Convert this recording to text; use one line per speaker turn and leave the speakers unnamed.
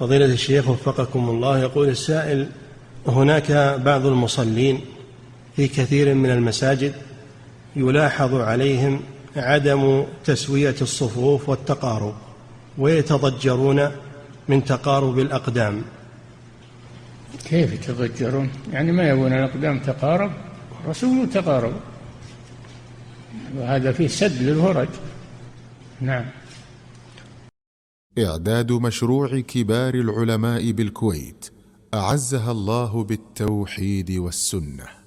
فضيلة الشيخ وفقكم الله، يقول السائل: هناك بعض المصلين في كثير من المساجد يلاحظ عليهم عدم تسوية الصفوف والتقارب، ويتضجرون من تقارب الأقدام.
كيف يتضجرون؟ يعني ما يبون الأقدام تقارب؟ الرسول تقارب، وهذا فيه سد للهرج. نعم.
إعداد مشروع كبار العلماء بالكويت أعزها الله بالتوحيد والسنة.